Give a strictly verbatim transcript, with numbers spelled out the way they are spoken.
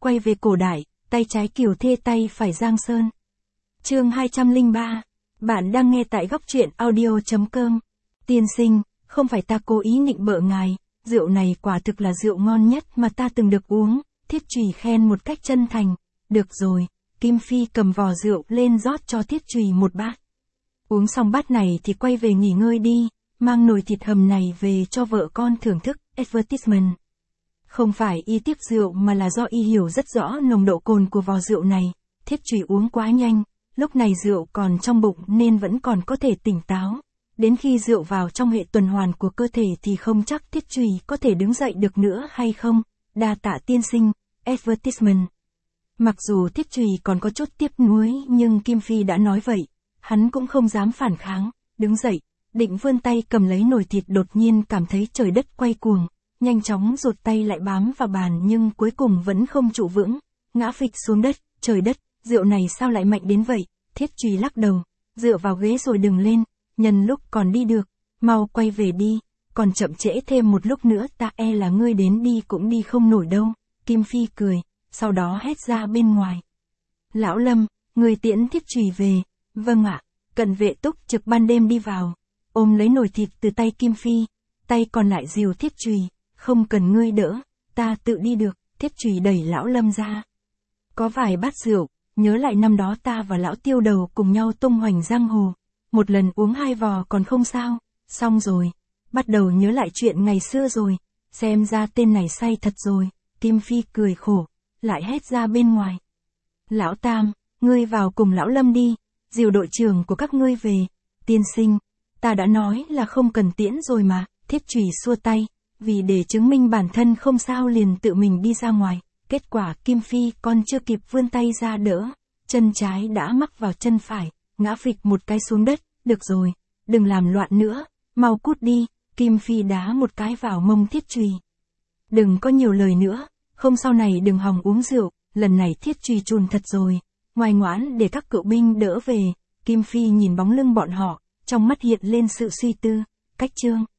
quay về cổ đại, tay trái Kiều Thê tay phải Giang Sơn. Chương hai trăm lẻ ba. Bạn đang nghe tại góc truyện audio chấm com. Tiên sinh, không phải ta cố ý nịnh bợ ngài, rượu này quả thực là rượu ngon nhất mà ta từng được uống, Thiết Trùy khen một cách chân thành. Được rồi, Kim Phi cầm vò rượu lên rót cho Thiết Trùy một bát. Uống xong bát này thì quay về nghỉ ngơi đi, mang nồi thịt hầm này về cho vợ con thưởng thức. Advertisement. Không phải y tiếc rượu mà là do y hiểu rất rõ nồng độ cồn của vò rượu này, Thiết Trùy uống quá nhanh, lúc này rượu còn trong bụng nên vẫn còn có thể tỉnh táo. Đến khi rượu vào trong hệ tuần hoàn của cơ thể thì không chắc Thiết Trùy có thể đứng dậy được nữa hay không. Đa tạ tiên sinh. Advertisement. Mặc dù Thiết Trùy còn có chút tiếc nuối nhưng Kim Phi đã nói vậy, hắn cũng không dám phản kháng, đứng dậy, định vươn tay cầm lấy nồi thịt, đột nhiên cảm thấy trời đất quay cuồng, nhanh chóng rụt tay lại bám vào bàn nhưng cuối cùng vẫn không trụ vững, ngã phịch xuống đất. Trời đất, rượu này sao lại mạnh đến vậy? Thiết Trùy lắc đầu, dựa vào ghế rồi đừng lên, nhân lúc còn đi được, mau quay về đi, còn chậm trễ thêm một lúc nữa ta e là ngươi đến đi cũng đi không nổi đâu. Kim Phi cười, sau đó hét ra bên ngoài. Lão Lâm, người tiễn Thiết Trùy về. Vâng ạ. Cận vệ túc trực ban đêm đi vào, ôm lấy nồi thịt từ tay Kim Phi, tay còn lại dìu Thiết Trùy, không cần ngươi đỡ, ta tự đi được. Thiết Trùy đẩy Lão Lâm ra. Có vài bát rượu, nhớ lại năm đó ta và Lão Tiêu Đầu cùng nhau tung hoành giang hồ, một lần uống hai vò còn không sao, xong rồi, bắt đầu nhớ lại chuyện ngày xưa rồi, xem ra tên này say thật rồi. Kim Phi cười khổ, lại hét ra bên ngoài. Lão Tam, ngươi vào cùng Lão Lâm đi, dìu đội trưởng của các ngươi về. Tiên sinh, ta đã nói là không cần tiễn rồi mà. Thiết Trùy xua tay, vì để chứng minh bản thân không sao liền tự mình đi ra ngoài. Kết quả Kim Phi còn chưa kịp vươn tay ra đỡ, chân trái đã mắc vào chân phải, ngã phịch một cái xuống đất. Được rồi, đừng làm loạn nữa, mau cút đi. Kim Phi đá một cái vào mông Thiết Trùy. Đừng có nhiều lời nữa, không sau này đừng hòng uống rượu. Lần này Thiết Trùy chùn thật rồi, ngoan ngoãn để các cựu binh đỡ về. Kim Phi nhìn bóng lưng bọn họ, trong mắt hiện lên sự suy tư. Cách chương